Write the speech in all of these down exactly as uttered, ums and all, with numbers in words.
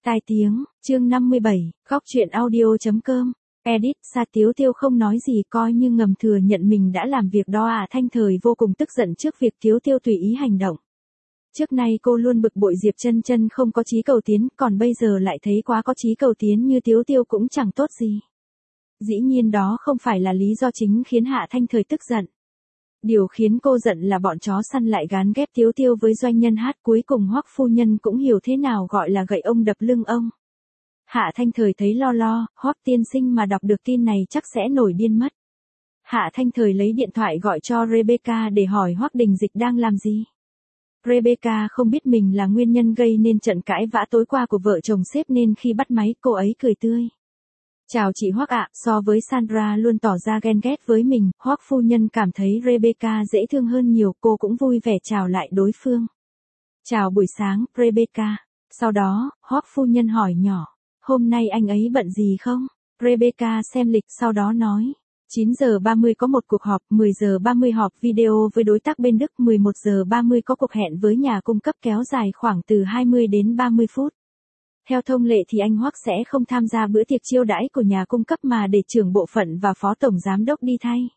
Tai tiếng, chương năm mươi bảy, góc truyện audio.com. Edit, Sa Tiếu Tiêu không nói gì coi như ngầm thừa nhận mình đã làm việc đó à. Thanh Thời vô cùng tức giận trước việc Tiếu Tiêu tùy ý hành động. Trước nay cô luôn bực bội Diệp Chân Chân không có chí cầu tiến, còn bây giờ lại thấy quá có chí cầu tiến như Tiếu Tiêu cũng chẳng tốt gì. Dĩ nhiên đó không phải là lý do chính khiến Hạ Thanh Thời tức giận. Điều khiến cô giận là bọn chó săn lại gán ghép Tiếu Tiêu với doanh nhân hát, cuối cùng Hoắc phu nhân cũng hiểu thế nào gọi là gậy ông đập lưng ông. Hạ Thanh Thời thấy lo lo, Hoắc tiên sinh mà đọc được tin này chắc sẽ nổi điên mất. Hạ Thanh Thời lấy điện thoại gọi cho Rebecca để hỏi Hoắc Đình Dịch đang làm gì. Rebecca không biết mình là nguyên nhân gây nên trận cãi vã tối qua của vợ chồng sếp nên khi bắt máy cô ấy cười tươi. Chào chị Hoắc ạ, so với Sandra luôn tỏ ra ghen ghét với mình, Hoắc phu nhân cảm thấy Rebecca dễ thương hơn nhiều, cô cũng vui vẻ chào lại đối phương. Chào buổi sáng, Rebecca. Sau đó, Hoắc phu nhân hỏi nhỏ, hôm nay anh ấy bận gì không? Rebecca xem lịch sau đó nói, chín giờ ba mươi có một cuộc họp, mười giờ ba mươi họp video với đối tác bên Đức, mười một giờ ba mươi có cuộc hẹn với nhà cung cấp kéo dài khoảng từ hai mươi đến ba mươi phút. Theo thông lệ thì anh Hoắc sẽ không tham gia bữa tiệc chiêu đãi của nhà cung cấp mà để trưởng bộ phận và phó tổng giám đốc đi thay.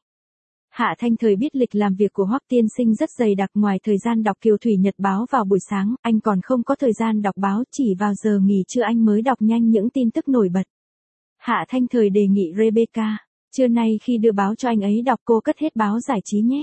Hạ Thanh Thời biết lịch làm việc của Hoắc tiên sinh rất dày đặc, ngoài thời gian đọc Kiều Thủy Nhật báo vào buổi sáng, anh còn không có thời gian đọc báo, chỉ vào giờ nghỉ trưa anh mới đọc nhanh những tin tức nổi bật. Hạ Thanh Thời đề nghị Rebecca, trưa nay khi đưa báo cho anh ấy đọc cô cất hết báo giải trí nhé.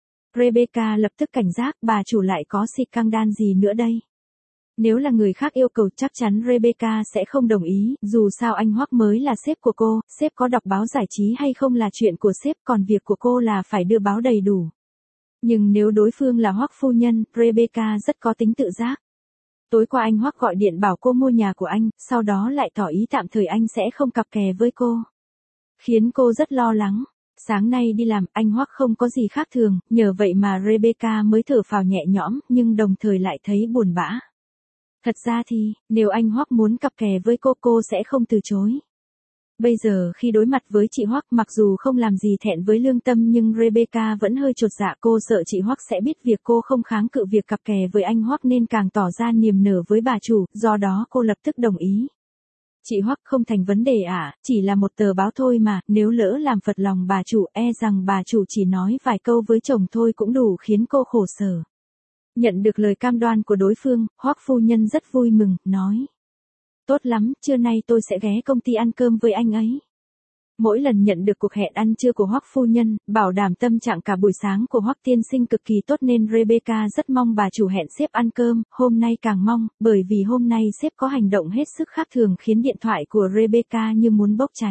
Rebecca lập tức cảnh giác, bà chủ lại có scandal gì nữa đây? Nếu là người khác yêu cầu chắc chắn Rebecca sẽ không đồng ý, dù sao anh Hoắc mới là sếp của cô, sếp có đọc báo giải trí hay không là chuyện của sếp, còn việc của cô là phải đưa báo đầy đủ. Nhưng nếu đối phương là Hoắc phu nhân, Rebecca rất có tính tự giác. Tối qua anh Hoắc gọi điện bảo cô mua nhà của anh, sau đó lại tỏ ý tạm thời anh sẽ không cặp kè với cô. Khiến cô rất lo lắng. Sáng nay đi làm, anh Hoắc không có gì khác thường, nhờ vậy mà Rebecca mới thở phào nhẹ nhõm, nhưng đồng thời lại thấy buồn bã. Thật ra thì, nếu anh Hoắc muốn cặp kè với cô, cô sẽ không từ chối. Bây giờ khi đối mặt với chị Hoắc, mặc dù không làm gì thẹn với lương tâm nhưng Rebecca vẫn hơi chột dạ, cô sợ chị Hoắc sẽ biết việc cô không kháng cự việc cặp kè với anh Hoắc nên càng tỏ ra niềm nở với bà chủ, do đó cô lập tức đồng ý. Chị Hoắc không thành vấn đề ạ, à, chỉ là một tờ báo thôi mà, nếu lỡ làm phật lòng bà chủ e rằng bà chủ chỉ nói vài câu với chồng thôi cũng đủ khiến cô khổ sở. Nhận được lời cam đoan của đối phương, Hoắc phu nhân rất vui mừng, nói. Tốt lắm, trưa nay tôi sẽ ghé công ty ăn cơm với anh ấy. Mỗi lần nhận được cuộc hẹn ăn trưa của Hoắc phu nhân, bảo đảm tâm trạng cả buổi sáng của Hoắc tiên sinh cực kỳ tốt nên Rebecca rất mong bà chủ hẹn sếp ăn cơm, hôm nay càng mong, bởi vì hôm nay sếp có hành động hết sức khác thường khiến điện thoại của Rebecca như muốn bốc cháy.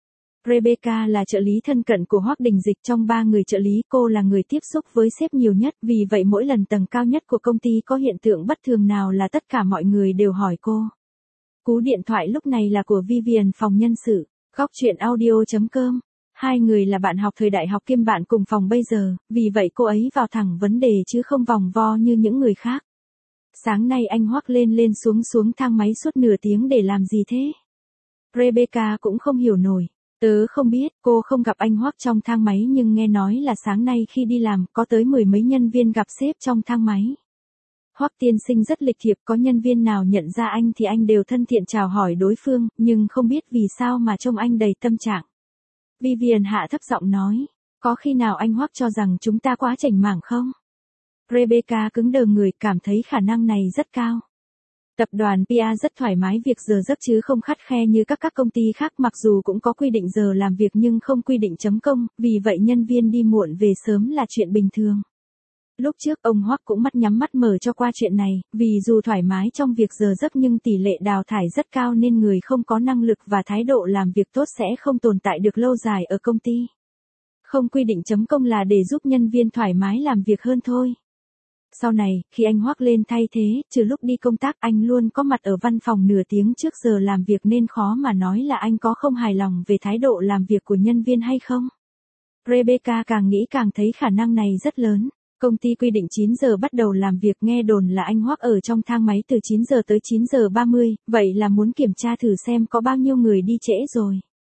Rebecca là trợ lý thân cận của Hoắc Đình Dịch, trong ba người trợ lý cô là người tiếp xúc với sếp nhiều nhất, vì vậy mỗi lần tầng cao nhất của công ty có hiện tượng bất thường nào là tất cả mọi người đều hỏi cô. Cú điện thoại lúc này là của Vivian phòng nhân sự, góc truyện audio.com. Hai người là bạn học thời đại học kiêm bạn cùng phòng bây giờ, vì vậy cô ấy vào thẳng vấn đề chứ không vòng vo như những người khác. Sáng nay anh Hoắc lên lên xuống xuống thang máy suốt nửa tiếng để làm gì thế? Rebecca cũng không hiểu nổi. Tớ không biết, cô không gặp anh Hoắc trong thang máy nhưng nghe nói là sáng nay khi đi làm có tới mười mấy nhân viên gặp sếp trong thang máy. Hoắc tiên sinh rất lịch thiệp, có nhân viên nào nhận ra anh thì anh đều thân thiện chào hỏi đối phương, nhưng không biết vì sao mà trông anh đầy tâm trạng. Vivian hạ thấp giọng nói, có khi nào anh Hoắc cho rằng chúng ta quá chảnh mảng không? Rebecca cứng đờ người, cảm thấy khả năng này rất cao. Tập đoàn pê a rất thoải mái việc giờ giấc chứ không khắt khe như các các công ty khác, mặc dù cũng có quy định giờ làm việc nhưng không quy định chấm công, vì vậy nhân viên đi muộn về sớm là chuyện bình thường. Lúc trước ông Hoắc cũng mắt nhắm mắt mở cho qua chuyện này, vì dù thoải mái trong việc giờ giấc nhưng tỷ lệ đào thải rất cao nên người không có năng lực và thái độ làm việc tốt sẽ không tồn tại được lâu dài ở công ty. Không quy định chấm công là để giúp nhân viên thoải mái làm việc hơn thôi. Sau này, khi anh Hoắc lên thay thế, trừ lúc đi công tác anh luôn có mặt ở văn phòng nửa tiếng trước giờ làm việc nên khó mà nói là anh có không hài lòng về thái độ làm việc của nhân viên hay không. Rebecca càng nghĩ càng thấy khả năng này rất lớn. Công ty quy định chín giờ bắt đầu làm việc, nghe đồn là anh Hoắc ở trong thang máy từ chín giờ tới chín giờ ba mươi, vậy là muốn kiểm tra thử xem có bao nhiêu người đi trễ rồi.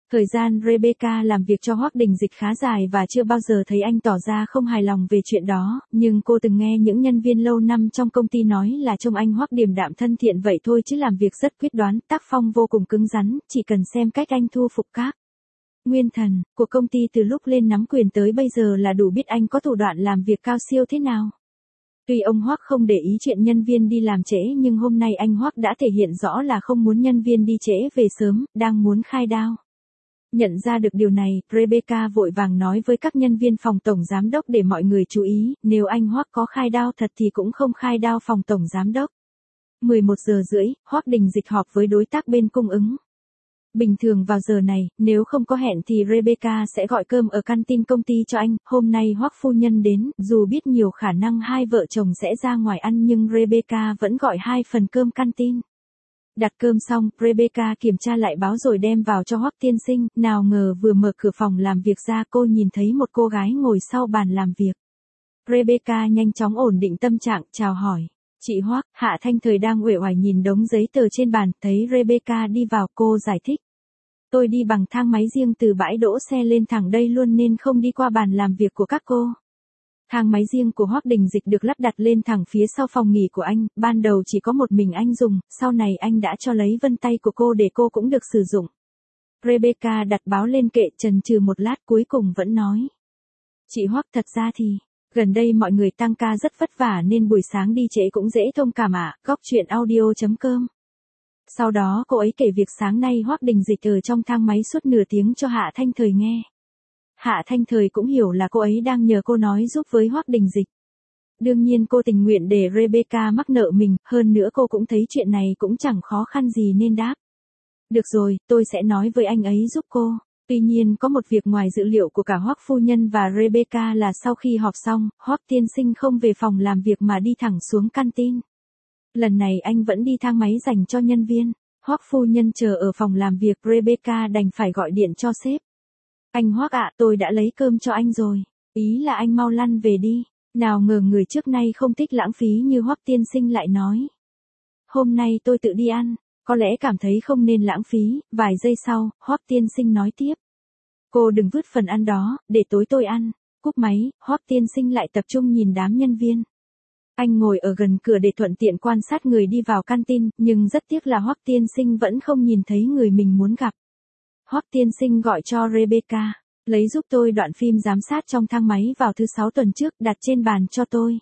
Thời gian Rebecca làm việc cho Hoắc Đình Dịch khá dài và chưa bao giờ thấy anh tỏ ra không hài lòng về chuyện đó, nhưng cô từng nghe những nhân viên lâu năm trong công ty nói là trông anh Hoắc điềm đạm thân thiện vậy thôi chứ làm việc rất quyết đoán, tác phong vô cùng cứng rắn, chỉ cần xem cách anh thu phục các nguyên thần của công ty từ lúc lên nắm quyền tới bây giờ là đủ biết anh có thủ đoạn làm việc cao siêu thế nào. Tuy ông Hoắc không để ý chuyện nhân viên đi làm trễ nhưng hôm nay anh Hoắc đã thể hiện rõ là không muốn nhân viên đi trễ về sớm, đang muốn khai đao. Nhận ra được điều này, Rebecca vội vàng nói với các nhân viên phòng tổng giám đốc để mọi người chú ý, nếu anh Hoắc có khai đao thật thì cũng không khai đao phòng tổng giám đốc. mười một giờ rưỡi, Hoắc Đình Dịch họp với đối tác bên cung ứng. Bình thường vào giờ này, nếu không có hẹn thì Rebecca sẽ gọi cơm ở canteen công ty cho anh, hôm nay Hoắc phu nhân đến, dù biết nhiều khả năng hai vợ chồng sẽ ra ngoài ăn nhưng Rebecca vẫn gọi hai phần cơm canteen. Đặt cơm xong, Rebecca kiểm tra lại báo rồi đem vào cho Hoắc tiên sinh, nào ngờ vừa mở cửa phòng làm việc ra cô nhìn thấy một cô gái ngồi sau bàn làm việc. Rebecca nhanh chóng ổn định tâm trạng, chào hỏi. Chị Hoắc, Hạ Thanh Thời đang uể oải nhìn đống giấy tờ trên bàn, thấy Rebecca đi vào cô giải thích. Tôi đi bằng thang máy riêng từ bãi đỗ xe lên thẳng đây luôn nên không đi qua bàn làm việc của các cô. Thang máy riêng của Hoắc Đình Dịch được lắp đặt lên thẳng phía sau phòng nghỉ của anh, ban đầu chỉ có một mình anh dùng, sau này anh đã cho lấy vân tay của cô để cô cũng được sử dụng. Rebecca đặt báo lên kệ chần chừ một lát cuối cùng vẫn nói. Chị Hoắc, thật ra thì, gần đây mọi người tăng ca rất vất vả nên buổi sáng đi trễ cũng dễ thông cảm ạ, à, góc chuyện audio chấm com. Sau đó cô ấy kể việc sáng nay Hoắc Đình Dịch ở trong thang máy suốt nửa tiếng cho Hạ Thanh Thời nghe. Hạ Thanh Thời cũng hiểu là cô ấy đang nhờ cô nói giúp với Hoắc Đình Dịch. Đương nhiên cô tình nguyện để Rebecca mắc nợ mình, hơn nữa cô cũng thấy chuyện này cũng chẳng khó khăn gì nên đáp. Được rồi, tôi sẽ nói với anh ấy giúp cô. Tuy nhiên có một việc ngoài dự liệu của cả Hoắc phu nhân và Rebecca là sau khi họp xong, Hoắc tiên sinh không về phòng làm việc mà đi thẳng xuống canteen. Lần này anh vẫn đi thang máy dành cho nhân viên. Hoắc phu nhân chờ ở phòng làm việc, Rebecca đành phải gọi điện cho sếp. Anh Hoắc ạ, tôi đã lấy cơm cho anh rồi. Ý là anh mau lăn về đi. Nào ngờ người trước nay không thích lãng phí như Hoắc tiên sinh lại nói. Hôm nay tôi tự đi ăn, có lẽ cảm thấy không nên lãng phí, vài giây sau, Hoắc tiên sinh nói tiếp. Cô đừng vứt phần ăn đó, để tối tôi ăn. Cúp máy, Hoắc tiên sinh lại tập trung nhìn đám nhân viên. Anh ngồi ở gần cửa để thuận tiện quan sát người đi vào canteen, nhưng rất tiếc là Hoắc tiên sinh vẫn không nhìn thấy người mình muốn gặp. Hoắc tiên sinh gọi cho Rebecca, lấy giúp tôi đoạn phim giám sát trong thang máy vào thứ sáu tuần trước, đặt trên bàn cho tôi.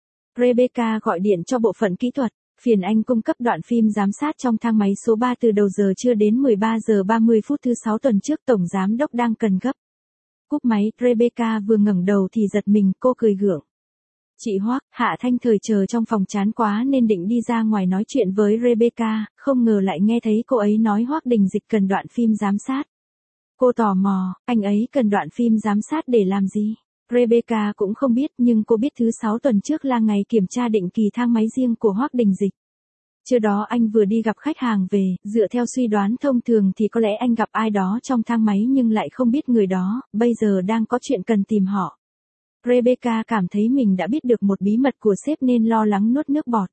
Rebecca gọi điện cho bộ phận kỹ thuật, phiền anh cung cấp đoạn phim giám sát trong thang máy số ba từ đầu giờ trưa đến mười ba giờ ba mươi phút thứ sáu tuần trước, tổng giám đốc đang cần gấp. Cúp máy, Rebecca vừa ngẩng đầu thì giật mình, cô cười gượng. Chị Hoắc, Hạ Thanh Thời chờ trong phòng chán quá nên định đi ra ngoài nói chuyện với Rebecca, không ngờ lại nghe thấy cô ấy nói Hoắc Đình Dịch cần đoạn phim giám sát. Cô tò mò, anh ấy cần đoạn phim giám sát để làm gì? Rebecca cũng không biết nhưng cô biết thứ sáu tuần trước là ngày kiểm tra định kỳ thang máy riêng của Hoắc Đình Dịch. Trưa đó anh vừa đi gặp khách hàng về, dựa theo suy đoán thông thường thì có lẽ anh gặp ai đó trong thang máy nhưng lại không biết người đó, bây giờ đang có chuyện cần tìm họ. Rebecca cảm thấy mình đã biết được một bí mật của sếp nên lo lắng nuốt nước bọt.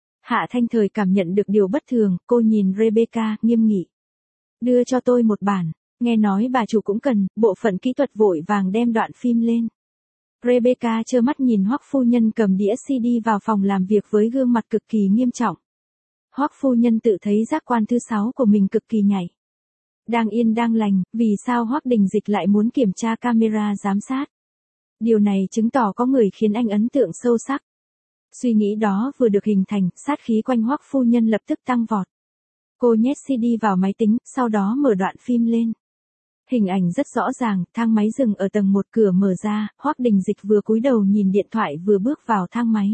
Hạ Thanh Thời cảm nhận được điều bất thường, cô nhìn Rebecca, nghiêm nghị. Đưa cho tôi một bản, nghe nói bà chủ cũng cần, bộ phận kỹ thuật vội vàng đem đoạn phim lên. Rebecca trơ mắt nhìn Hoắc phu nhân cầm đĩa xê đê vào phòng làm việc với gương mặt cực kỳ nghiêm trọng. Hoắc phu nhân tự thấy giác quan thứ sáu của mình cực kỳ nhạy. Đang yên đang lành, vì sao Hoắc Đình Dịch lại muốn kiểm tra camera giám sát? Điều này chứng tỏ có người khiến anh ấn tượng sâu sắc. Suy nghĩ đó vừa được hình thành, sát khí quanh Hoắc phu nhân lập tức tăng vọt. Cô nhét xê đê vào máy tính, sau đó mở đoạn phim lên. Hình ảnh rất rõ ràng, thang máy dừng ở tầng một, cửa mở ra, Hoắc Đình Dịch vừa cúi đầu nhìn điện thoại vừa bước vào thang máy.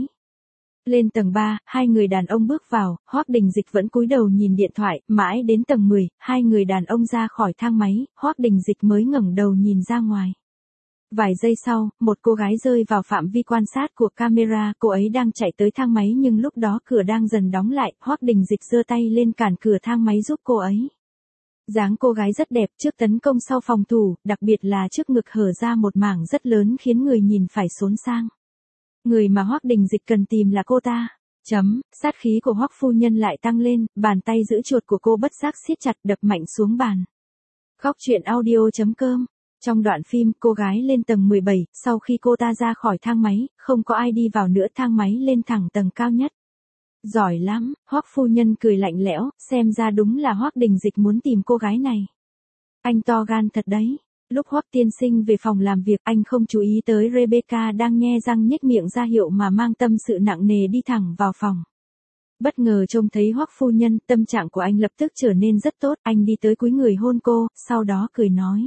Lên tầng ba, hai người đàn ông bước vào, Hoắc Đình Dịch vẫn cúi đầu nhìn điện thoại, mãi đến tầng mười, hai người đàn ông ra khỏi thang máy, Hoắc Đình Dịch mới ngẩng đầu nhìn ra ngoài. Vài giây sau, một cô gái rơi vào phạm vi quan sát của camera, cô ấy đang chạy tới thang máy nhưng lúc đó cửa đang dần đóng lại, Hoắc Đình Dịch giơ tay lên cản cửa thang máy giúp cô ấy. Dáng cô gái rất đẹp, trước tấn công sau phòng thủ, đặc biệt là trước ngực hở ra một mảng rất lớn khiến người nhìn phải xốn sang. Người mà Hoắc Đình Dịch cần tìm là cô ta. Chấm, sát khí của Hoắc phu nhân lại tăng lên, bàn tay giữ chuột của cô bất giác siết chặt đập mạnh xuống bàn. Góc truyện audio chấm com. Trong đoạn phim, cô gái lên tầng mười bảy, sau khi cô ta ra khỏi thang máy, không có ai đi vào nữa, thang máy lên thẳng tầng cao nhất. Giỏi lắm, Hoắc phu nhân cười lạnh lẽo, xem ra đúng là Hoắc Đình Dịch muốn tìm cô gái này. Anh to gan thật đấy. Lúc Hoắc tiên sinh về phòng làm việc, anh không chú ý tới Rebecca đang nhe răng nhếch miệng ra hiệu mà mang tâm sự nặng nề đi thẳng vào phòng. Bất ngờ trông thấy Hoắc phu nhân, tâm trạng của anh lập tức trở nên rất tốt, anh đi tới cúi người hôn cô, sau đó cười nói.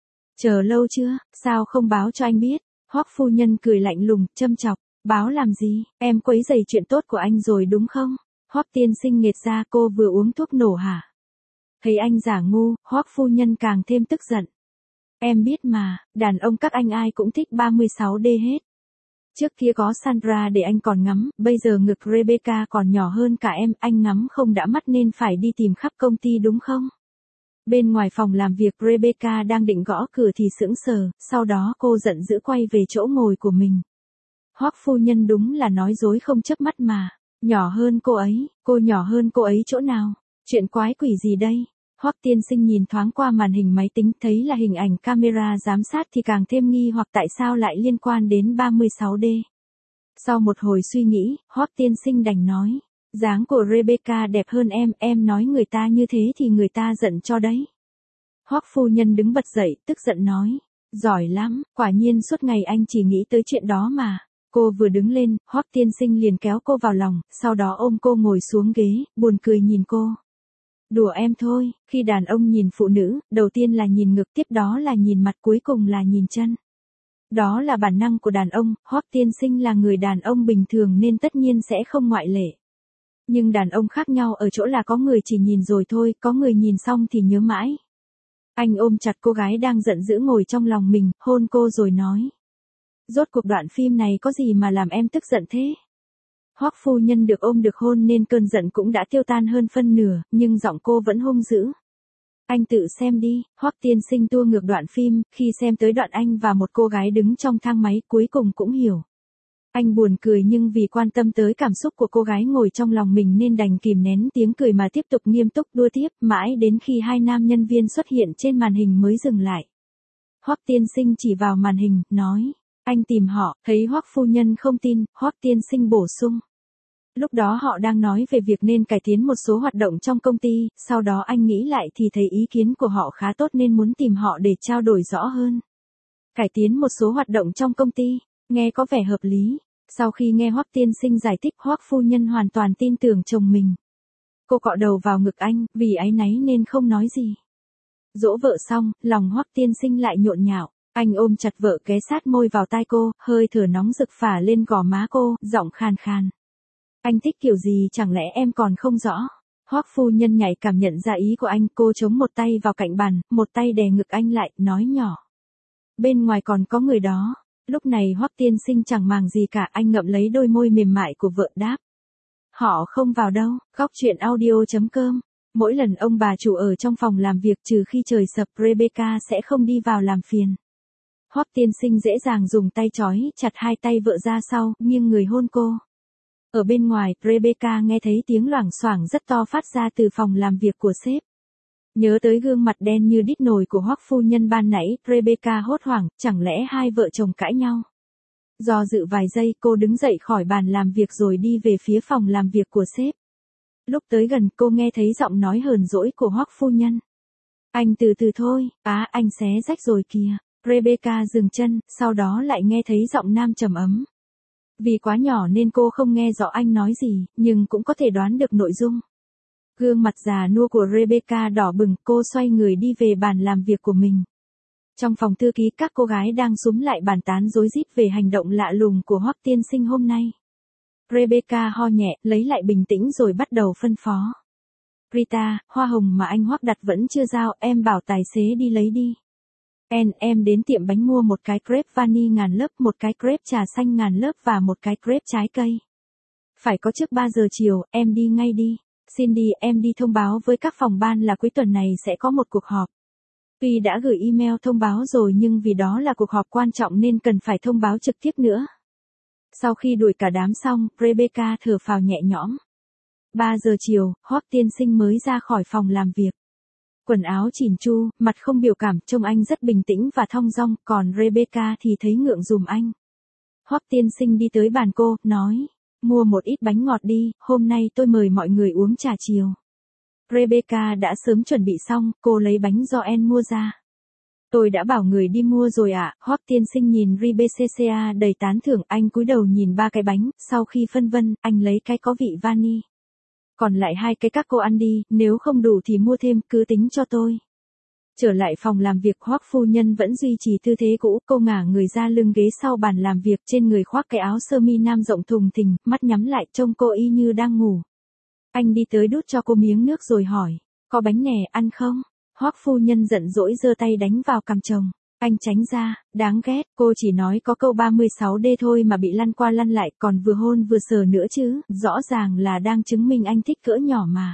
Chờ lâu chưa, sao không báo cho anh biết? Hoắc phu nhân cười lạnh lùng, châm chọc, báo làm gì, em quấy rầy chuyện tốt của anh rồi đúng không? Hoắc tiên sinh nghệt ra, cô vừa uống thuốc nổ hả? Thấy anh giả ngu, Hoắc phu nhân càng thêm tức giận. Em biết mà, đàn ông các anh ai cũng thích ba mươi sáu D hết. Trước kia có Sandra để anh còn ngắm, bây giờ ngực Rebecca còn nhỏ hơn cả em, anh ngắm không đã mắt nên phải đi tìm khắp công ty đúng không? Bên ngoài phòng làm việc, Rebecca đang định gõ cửa thì sững sờ, sau đó cô giận dữ quay về chỗ ngồi của mình. Hoắc phu nhân đúng là nói dối không chớp mắt mà, nhỏ hơn cô ấy, cô nhỏ hơn cô ấy chỗ nào? Chuyện quái quỷ gì đây? Hoắc tiên sinh nhìn thoáng qua màn hình máy tính, thấy là hình ảnh camera giám sát thì càng thêm nghi hoặc tại sao lại liên quan đến ba mươi sáu D. Sau một hồi suy nghĩ, Hoắc tiên sinh đành nói, dáng của Rebecca đẹp hơn em, em nói người ta như thế thì người ta giận cho đấy. Hoắc phu nhân đứng bật dậy, tức giận nói, giỏi lắm, quả nhiên suốt ngày anh chỉ nghĩ tới chuyện đó mà. Cô vừa đứng lên, Hoắc tiên sinh liền kéo cô vào lòng, sau đó ôm cô ngồi xuống ghế, buồn cười nhìn cô. Đùa em thôi, khi đàn ông nhìn phụ nữ, đầu tiên là nhìn ngực, tiếp đó là nhìn mặt, cuối cùng là nhìn chân. Đó là bản năng của đàn ông, Hoắc tiên sinh là người đàn ông bình thường nên tất nhiên sẽ không ngoại lệ. Nhưng đàn ông khác nhau ở chỗ là có người chỉ nhìn rồi thôi, có người nhìn xong thì nhớ mãi. Anh ôm chặt cô gái đang giận dữ ngồi trong lòng mình, hôn cô rồi nói. Rốt cuộc đoạn phim này có gì mà làm em tức giận thế? Hoắc phu nhân được ôm được hôn nên cơn giận cũng đã tiêu tan hơn phân nửa, nhưng giọng cô vẫn hung dữ. Anh tự xem đi, Hoắc tiên sinh tua ngược đoạn phim, khi xem tới đoạn anh và một cô gái đứng trong thang máy, cuối cùng cũng hiểu. Anh buồn cười nhưng vì quan tâm tới cảm xúc của cô gái ngồi trong lòng mình nên đành kìm nén tiếng cười mà tiếp tục nghiêm túc đua tiếp, mãi đến khi hai nam nhân viên xuất hiện trên màn hình mới dừng lại. Hoắc tiên sinh chỉ vào màn hình, nói, anh tìm họ, thấy Hoắc phu nhân không tin, Hoắc tiên sinh bổ sung. Lúc đó họ đang nói về việc nên cải tiến một số hoạt động trong công ty, sau đó anh nghĩ lại thì thấy ý kiến của họ khá tốt nên muốn tìm họ để trao đổi rõ hơn. Cải tiến một số hoạt động trong công ty, nghe có vẻ hợp lý. Sau khi nghe Hoắc tiên sinh giải thích, Hoắc phu nhân hoàn toàn tin tưởng chồng mình. Cô cọ đầu vào ngực anh, vì áy náy nên không nói gì. Dỗ vợ xong, lòng Hoắc tiên sinh lại nhộn nhạo. Anh ôm chặt vợ ghé sát môi vào tai cô, hơi thở nóng rực phả lên gò má cô, giọng khàn khàn. Anh thích kiểu gì chẳng lẽ em còn không rõ? Hoắc phu nhân nhạy cảm nhận ra ý của anh, cô chống một tay vào cạnh bàn, một tay đè ngực anh lại, nói nhỏ. Bên ngoài còn có người đó. Lúc này Hoắc tiên sinh chẳng màng gì cả, anh ngậm lấy đôi môi mềm mại của vợ đáp. Họ không vào đâu. Góc truyện audio chấm com. Mỗi lần ông bà chủ ở trong phòng làm việc trừ khi trời sập, Rebecca sẽ không đi vào làm phiền. Hoắc tiên sinh dễ dàng dùng tay trói chặt hai tay vợ ra sau, nghiêng người hôn cô. Ở bên ngoài, Rebecca nghe thấy tiếng loảng xoảng rất to phát ra từ phòng làm việc của sếp. Nhớ tới gương mặt đen như đít nồi của Hoắc phu nhân ban nãy, Rebecca hốt hoảng, chẳng lẽ hai vợ chồng cãi nhau? Do dự vài giây, cô đứng dậy khỏi bàn làm việc rồi đi về phía phòng làm việc của sếp. Lúc tới gần, cô nghe thấy giọng nói hờn dỗi của Hoắc phu nhân. Anh từ từ thôi, á anh xé rách rồi kìa. Rebecca dừng chân, sau đó lại nghe thấy giọng nam trầm ấm. Vì quá nhỏ nên cô không nghe rõ anh nói gì, nhưng cũng có thể đoán được nội dung. Gương mặt già nua của Rebecca đỏ bừng, cô xoay người đi về bàn làm việc của mình. Trong phòng thư ký, các cô gái đang xúm lại bàn tán rối rít về hành động lạ lùng của Hoắc tiên sinh hôm nay. Rebecca ho nhẹ, lấy lại bình tĩnh rồi bắt đầu phân phó. Rita, hoa hồng mà anh Hoắc đặt vẫn chưa giao, em bảo tài xế đi lấy đi. En, em đến tiệm bánh mua một cái crepe vani ngàn lớp, một cái crepe trà xanh ngàn lớp và một cái crepe trái cây. Phải có trước ba giờ chiều, em đi ngay đi. Cindy, em đi thông báo với các phòng ban là cuối tuần này sẽ có một cuộc họp. Tuy đã gửi email thông báo rồi nhưng vì đó là cuộc họp quan trọng nên cần phải thông báo trực tiếp nữa. Sau khi đuổi cả đám xong, Rebecca thở phào nhẹ nhõm. ba giờ chiều, Hoắc tiên sinh mới ra khỏi phòng làm việc. Quần áo chỉn chu, mặt không biểu cảm, trông anh rất bình tĩnh và thong dong, còn Rebecca thì thấy ngượng giùm anh. Hoắc tiên sinh đi tới bàn cô, nói, mua một ít bánh ngọt đi, hôm nay tôi mời mọi người uống trà chiều. Rebecca đã sớm chuẩn bị xong, cô lấy bánh do En mua ra. Tôi đã bảo người đi mua rồi ạ, à. Hoắc tiên sinh nhìn Rebecca đầy tán thưởng, anh cúi đầu nhìn ba cái bánh, sau khi phân vân, anh lấy cái có vị vani. Còn lại hai cái các cô ăn đi, nếu không đủ thì mua thêm, cứ tính cho tôi. Trở lại phòng làm việc, Hoắc phu nhân vẫn duy trì tư thế cũ, cô ngả người ra lưng ghế sau bàn làm việc, trên người khoác cái áo sơ mi nam rộng thùng thình, mắt nhắm lại, trông cô y như đang ngủ. Anh đi tới đút cho cô miếng nước rồi hỏi, có bánh nè, ăn không? Hoắc phu nhân giận dỗi giơ tay đánh vào cằm chồng. Anh tránh ra, đáng ghét, cô chỉ nói có câu ba mươi sáu D thôi mà bị lăn qua lăn lại, còn vừa hôn vừa sờ nữa chứ, rõ ràng là đang chứng minh anh thích cỡ nhỏ mà.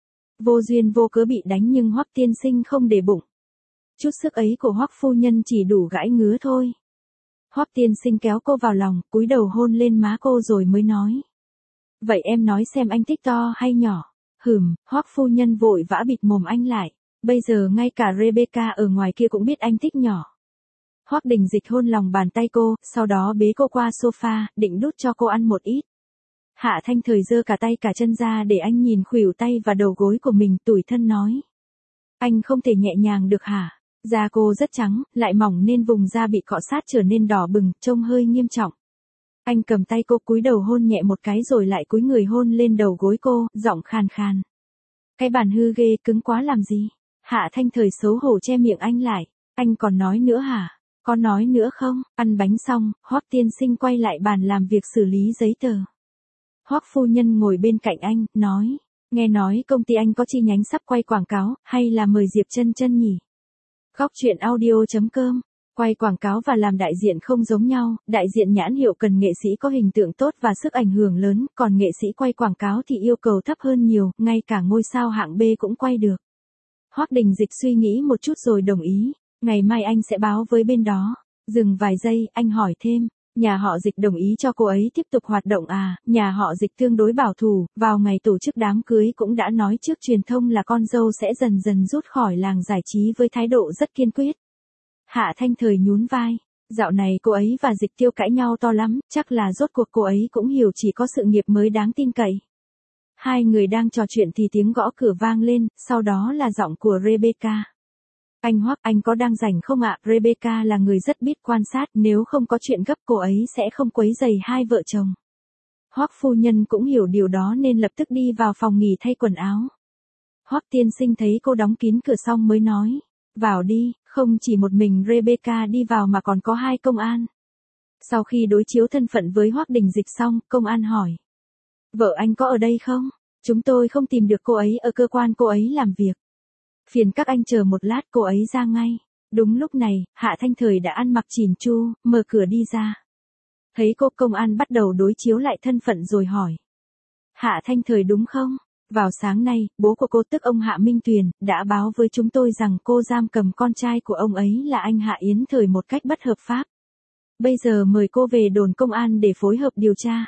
Vô duyên vô cớ bị đánh nhưng Hoắc tiên sinh không để bụng. Chút sức ấy của Hoắc phu nhân chỉ đủ gãi ngứa thôi. Hoắc tiên sinh kéo cô vào lòng, cúi đầu hôn lên má cô rồi mới nói. Vậy em nói xem anh thích to hay nhỏ? Hừm, Hoắc phu nhân vội vã bịt mồm anh lại. Bây giờ ngay cả Rebecca ở ngoài kia cũng biết anh thích nhỏ. Hoắc Đình Dịch hôn lòng bàn tay cô, sau đó bế cô qua sofa, định đút cho cô ăn một ít. Hạ Thanh Thời giơ cả tay cả chân ra để anh nhìn khuỷu tay và đầu gối của mình, tủi thân nói. Anh không thể nhẹ nhàng được hả? Da cô rất trắng, lại mỏng nên vùng da bị cọ sát trở nên đỏ bừng, trông hơi nghiêm trọng. Anh cầm tay cô cúi đầu hôn nhẹ một cái rồi lại cúi người hôn lên đầu gối cô, giọng khàn khàn. Cái bàn hư ghê, cứng quá làm gì? Hạ Thanh Thời xấu hổ che miệng anh lại. Anh còn nói nữa hả? Có nói nữa không? Ăn bánh xong, Hoắc tiên sinh quay lại bàn làm việc xử lý giấy tờ. Hoắc phu nhân ngồi bên cạnh anh, nói. Nghe nói công ty anh có chi nhánh sắp quay quảng cáo, hay là mời Diệp Chân Chân nhỉ? Góc truyện audio chấm com. Quay quảng cáo và làm đại diện không giống nhau, đại diện nhãn hiệu cần nghệ sĩ có hình tượng tốt và sức ảnh hưởng lớn, còn nghệ sĩ quay quảng cáo thì yêu cầu thấp hơn nhiều, ngay cả ngôi sao hạng B cũng quay được. Hoắc Đình Dịch suy nghĩ một chút rồi đồng ý, ngày mai anh sẽ báo với bên đó. Dừng vài giây, anh hỏi thêm, nhà họ Dịch đồng ý cho cô ấy tiếp tục hoạt động à? Nhà họ Dịch tương đối bảo thủ, vào ngày tổ chức đám cưới cũng đã nói trước truyền thông là con dâu sẽ dần dần rút khỏi làng giải trí với thái độ rất kiên quyết. Hạ Thanh Thời nhún vai, dạo này cô ấy và Dịch Tiêu cãi nhau to lắm, chắc là rốt cuộc cô ấy cũng hiểu chỉ có sự nghiệp mới đáng tin cậy. Hai người đang trò chuyện thì tiếng gõ cửa vang lên, sau đó là giọng của Rebecca. Anh Hoắc, anh có đang rảnh không ạ? Rebecca là người rất biết quan sát, nếu không có chuyện gấp cô ấy sẽ không quấy rầy hai vợ chồng. Hoắc phu nhân cũng hiểu điều đó nên lập tức đi vào phòng nghỉ thay quần áo. Hoắc tiên sinh thấy cô đóng kín cửa xong mới nói, vào đi, không chỉ một mình Rebecca đi vào mà còn có hai công an. Sau khi đối chiếu thân phận với Hoắc Đình Dịch xong, công an hỏi. Vợ anh có ở đây không? Chúng tôi không tìm được cô ấy ở cơ quan cô ấy làm việc. Phiền các anh chờ một lát, cô ấy ra ngay. Đúng lúc này, Hạ Thanh Thời đã ăn mặc chỉn chu, mở cửa đi ra. Thấy cô, công an bắt đầu đối chiếu lại thân phận rồi hỏi. Hạ Thanh Thời đúng không? Vào sáng nay, bố của cô tức ông Hạ Minh Tuyền, đã báo với chúng tôi rằng cô giam cầm con trai của ông ấy là anh Hạ Yến Thời một cách bất hợp pháp. Bây giờ mời cô về đồn công an để phối hợp điều tra.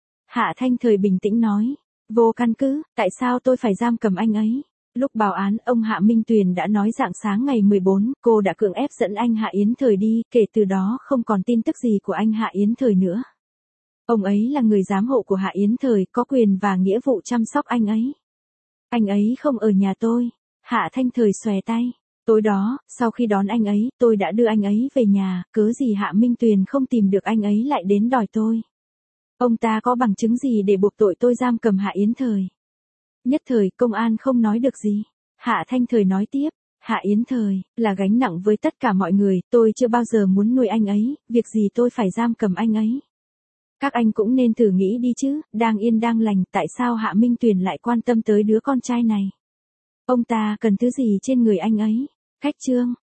Hạ Thanh Thời bình tĩnh nói. Vô căn cứ, tại sao tôi phải giam cầm anh ấy? Lúc báo án, ông Hạ Minh Tuyền đã nói rạng sáng ngày mười bốn, cô đã cưỡng ép dẫn anh Hạ Yến Thời đi, kể từ đó không còn tin tức gì của anh Hạ Yến Thời nữa. Ông ấy là người giám hộ của Hạ Yến Thời, có quyền và nghĩa vụ chăm sóc anh ấy. Anh ấy không ở nhà tôi. Hạ Thanh Thời xòe tay. Tối đó, sau khi đón anh ấy, tôi đã đưa anh ấy về nhà, cớ gì Hạ Minh Tuyền không tìm được anh ấy lại đến đòi tôi. Ông ta có bằng chứng gì để buộc tội tôi giam cầm Hạ Yến Thời? Nhất thời, công an không nói được gì. Hạ Thanh Thời nói tiếp, Hạ Yến Thời, là gánh nặng với tất cả mọi người, tôi chưa bao giờ muốn nuôi anh ấy, việc gì tôi phải giam cầm anh ấy. Các anh cũng nên thử nghĩ đi chứ, đang yên đang lành, tại sao Hạ Minh Tuyền lại quan tâm tới đứa con trai này? Ông ta cần thứ gì trên người anh ấy? Khách trương,